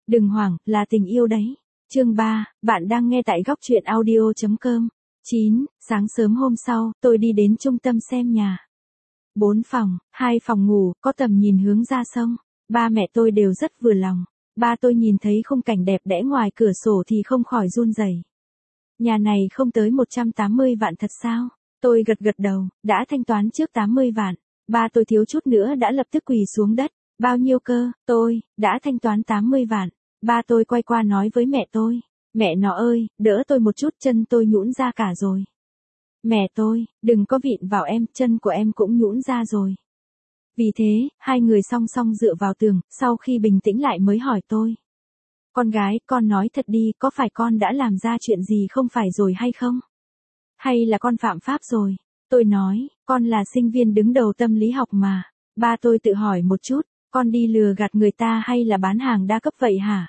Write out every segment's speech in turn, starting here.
Đừng hoảng, là tình yêu đấy. Chương 3, bạn đang nghe tại góc truyện audio.com. 9, sáng sớm hôm sau, tôi đi đến trung tâm xem nhà. 4 phòng, 2 phòng ngủ, có tầm nhìn hướng ra sông. Ba mẹ tôi đều rất vừa lòng. Ba tôi nhìn thấy khung cảnh đẹp đẽ ngoài cửa sổ thì không khỏi run rẩy. Nhà này không tới 180 vạn thật sao? Tôi gật gật đầu, đã thanh toán trước 80 vạn. Ba tôi thiếu chút nữa đã lập tức quỳ xuống đất. Bao nhiêu cơ? Tôi, đã thanh toán 80 vạn. Ba tôi quay qua nói với mẹ tôi. Mẹ nó ơi, đỡ tôi một chút, chân tôi nhũn ra cả rồi. Mẹ tôi, đừng có vịn vào em, chân của em cũng nhũn ra rồi. Vì thế, hai người song song dựa vào tường, sau khi bình tĩnh lại mới hỏi tôi. Con gái, con nói thật đi, có phải con đã làm ra chuyện gì không phải rồi hay không? Hay là con phạm pháp rồi? Tôi nói, con là sinh viên đứng đầu tâm lý học mà. Ba tôi tự hỏi một chút, con đi lừa gạt người ta hay là bán hàng đa cấp vậy hả?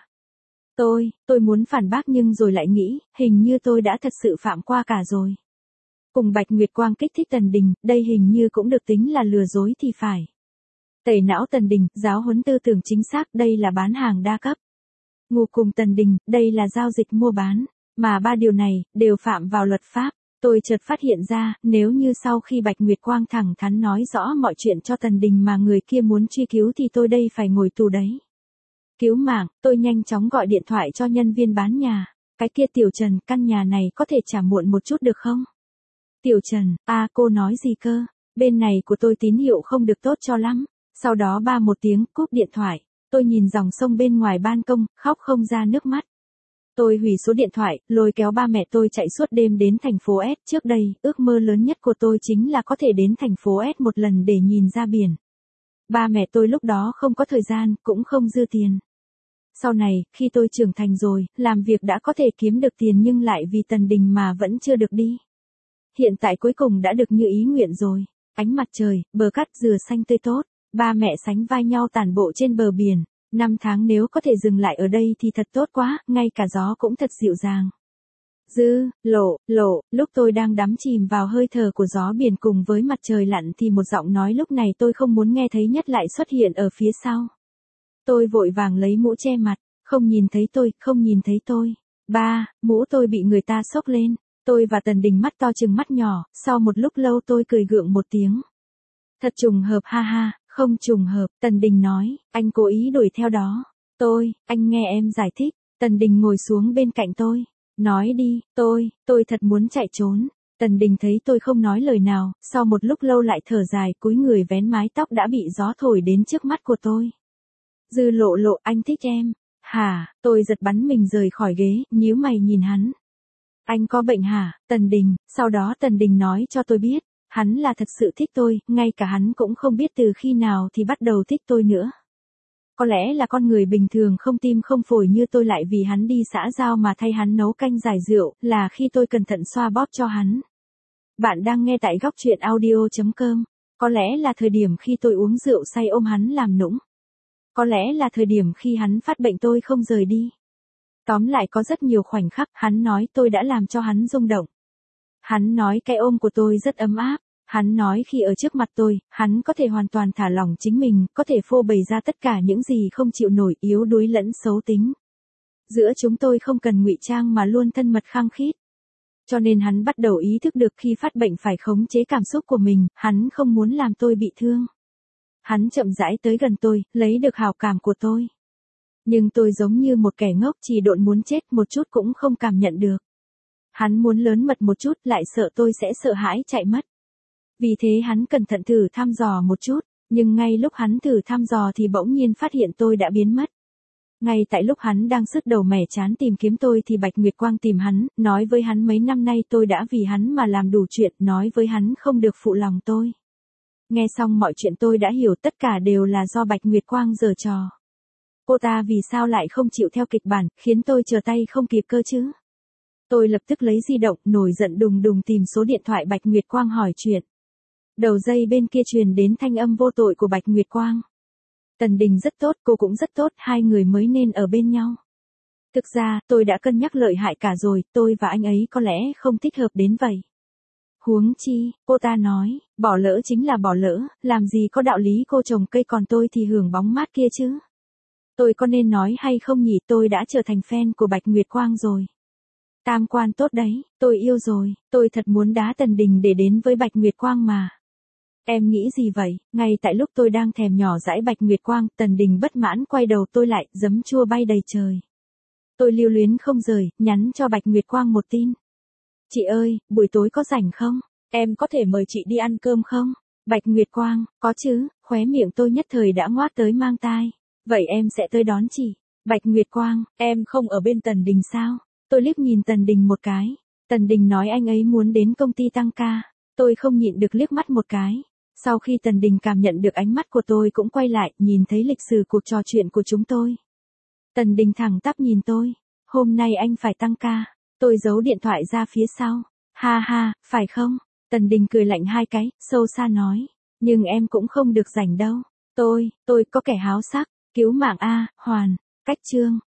Tôi muốn phản bác nhưng rồi lại nghĩ, hình như tôi đã thật sự phạm qua cả rồi. Cùng Bạch Nguyệt Quang kích thích Tần Đình, đây hình như cũng được tính là lừa dối thì phải. Tẩy não Tần Đình, giáo huấn tư tưởng chính xác, đây là bán hàng đa cấp. Ngủ cùng Tần Đình, đây là giao dịch mua bán. Mà ba điều này, đều phạm vào luật pháp. Tôi chợt phát hiện ra, nếu như sau khi Bạch Nguyệt Quang thẳng thắn nói rõ mọi chuyện cho Tần Đình mà người kia muốn truy cứu thì tôi đây phải ngồi tù đấy. Cứu mạng, tôi nhanh chóng gọi điện thoại cho nhân viên bán nhà. Cái kia Tiểu Trần, căn nhà này có thể trả muộn một chút được không? Tiểu Trần, cô nói gì cơ? Bên này của tôi tín hiệu không được tốt cho lắm. Sau đó ba một tiếng, cúp điện thoại. Tôi nhìn dòng sông bên ngoài ban công, khóc không ra nước mắt. Tôi hủy số điện thoại, lôi kéo ba mẹ tôi chạy suốt đêm đến thành phố S. Trước đây, ước mơ lớn nhất của tôi chính là có thể đến thành phố S một lần để nhìn ra biển. Ba mẹ tôi lúc đó không có thời gian, cũng không dư tiền. Sau này, khi tôi trưởng thành rồi, làm việc đã có thể kiếm được tiền nhưng lại vì Tần Đình mà vẫn chưa được đi. Hiện tại cuối cùng đã được như ý nguyện rồi. Ánh mặt trời, bờ cát dừa xanh tươi tốt, ba mẹ sánh vai nhau tản bộ trên bờ biển. 5 tháng nếu có thể dừng lại ở đây thì thật tốt quá, ngay cả gió cũng thật dịu dàng. Lúc tôi đang đắm chìm vào hơi thở của gió biển cùng với mặt trời lặn thì một giọng nói lúc này tôi không muốn nghe thấy nhất lại xuất hiện ở phía sau. Tôi vội vàng lấy mũ che mặt, không nhìn thấy tôi. Ba, mũ tôi bị người ta xốc lên. Tôi và Tần Đình mắt to trừng mắt nhỏ, sau một lúc lâu tôi cười gượng một tiếng. Thật trùng hợp ha ha, không trùng hợp, Tần Đình nói, anh cố ý đuổi theo đó. Anh nghe em giải thích. Tần Đình ngồi xuống bên cạnh tôi. Nói đi, tôi thật muốn chạy trốn. Tần Đình thấy tôi không nói lời nào, sau một lúc lâu lại thở dài cúi người vén mái tóc đã bị gió thổi đến trước mắt của tôi. Dư lộ, anh thích em. Hả, tôi giật bắn mình rời khỏi ghế, nhíu mày nhìn hắn. Anh có bệnh hả, Tần Đình, sau đó Tần Đình nói cho tôi biết, hắn là thật sự thích tôi, ngay cả hắn cũng không biết từ khi nào thì bắt đầu thích tôi nữa. Có lẽ là con người bình thường không tim không phổi như tôi lại vì hắn đi xã giao mà thay hắn nấu canh giải rượu, là khi tôi cẩn thận xoa bóp cho hắn. Bạn đang nghe tại góc truyện audio.com, có lẽ là thời điểm khi tôi uống rượu say ôm hắn làm nũng. Có lẽ là thời điểm khi hắn phát bệnh tôi không rời đi. Tóm lại có rất nhiều khoảnh khắc hắn nói tôi đã làm cho hắn rung động. Hắn nói cái ôm của tôi rất ấm áp. Hắn nói khi ở trước mặt tôi, hắn có thể hoàn toàn thả lỏng chính mình, có thể phô bày ra tất cả những gì không chịu nổi, yếu đuối lẫn xấu tính. Giữa chúng tôi không cần ngụy trang mà luôn thân mật khăng khít. Cho nên hắn bắt đầu ý thức được khi phát bệnh phải khống chế cảm xúc của mình, hắn không muốn làm tôi bị thương. Hắn chậm rãi tới gần tôi, lấy được hảo cảm của tôi. Nhưng tôi giống như một kẻ ngốc chỉ độn muốn chết một chút cũng không cảm nhận được. Hắn muốn lớn mật một chút lại sợ tôi sẽ sợ hãi chạy mất. Vì thế hắn cẩn thận thử thăm dò một chút, nhưng ngay lúc hắn thử thăm dò thì bỗng nhiên phát hiện tôi đã biến mất. Ngay tại lúc hắn đang sứt đầu mẻ chán tìm kiếm tôi thì Bạch Nguyệt Quang tìm hắn, nói với hắn mấy năm nay tôi đã vì hắn mà làm đủ chuyện, nói với hắn không được phụ lòng tôi. Nghe xong mọi chuyện tôi đã hiểu tất cả đều là do Bạch Nguyệt Quang giở trò. Cô ta vì sao lại không chịu theo kịch bản, khiến tôi trở tay không kịp cơ chứ? Tôi lập tức lấy di động, nổi giận đùng đùng tìm số điện thoại Bạch Nguyệt Quang hỏi chuyện. Đầu dây bên kia truyền đến thanh âm vô tội của Bạch Nguyệt Quang. Tần Đình rất tốt, cô cũng rất tốt, hai người mới nên ở bên nhau. Thực ra, tôi đã cân nhắc lợi hại cả rồi, tôi và anh ấy có lẽ không thích hợp đến vậy. Huống chi, cô ta nói, bỏ lỡ chính là bỏ lỡ, làm gì có đạo lý cô trồng cây còn tôi thì hưởng bóng mát kia chứ. Tôi có nên nói hay không nhỉ, tôi đã trở thành fan của Bạch Nguyệt Quang rồi. Tam quan tốt đấy, tôi yêu rồi, tôi thật muốn đá Tần Đình để đến với Bạch Nguyệt Quang mà. Em nghĩ gì vậy? Ngay tại lúc tôi đang thèm nhỏ dãi Bạch Nguyệt Quang, Tần Đình bất mãn quay đầu tôi lại, giấm chua bay đầy trời. Tôi lưu luyến không rời, nhắn cho Bạch Nguyệt Quang một tin. Chị ơi, buổi tối có rảnh không? Em có thể mời chị đi ăn cơm không? Bạch Nguyệt Quang, có chứ, khóe miệng tôi nhất thời đã ngoác tới mang tai. Vậy em sẽ tới đón chị. Bạch Nguyệt Quang, em không ở bên Tần Đình sao? Tôi liếc nhìn Tần Đình một cái. Tần Đình nói anh ấy muốn đến công ty tăng ca. Tôi không nhịn được liếc mắt một cái. Sau khi Tần Đình cảm nhận được ánh mắt của tôi cũng quay lại, nhìn thấy lịch sử cuộc trò chuyện của chúng tôi. Tần Đình thẳng tắp nhìn tôi. Hôm nay anh phải tăng ca. Tôi giấu điện thoại ra phía sau. Ha ha, phải không? Tần Đình cười lạnh hai cái, sâu xa nói. Nhưng em cũng không được rảnh đâu. Tôi có kẻ háo sắc. Cứu mạng A, Hoàn. Cách chương.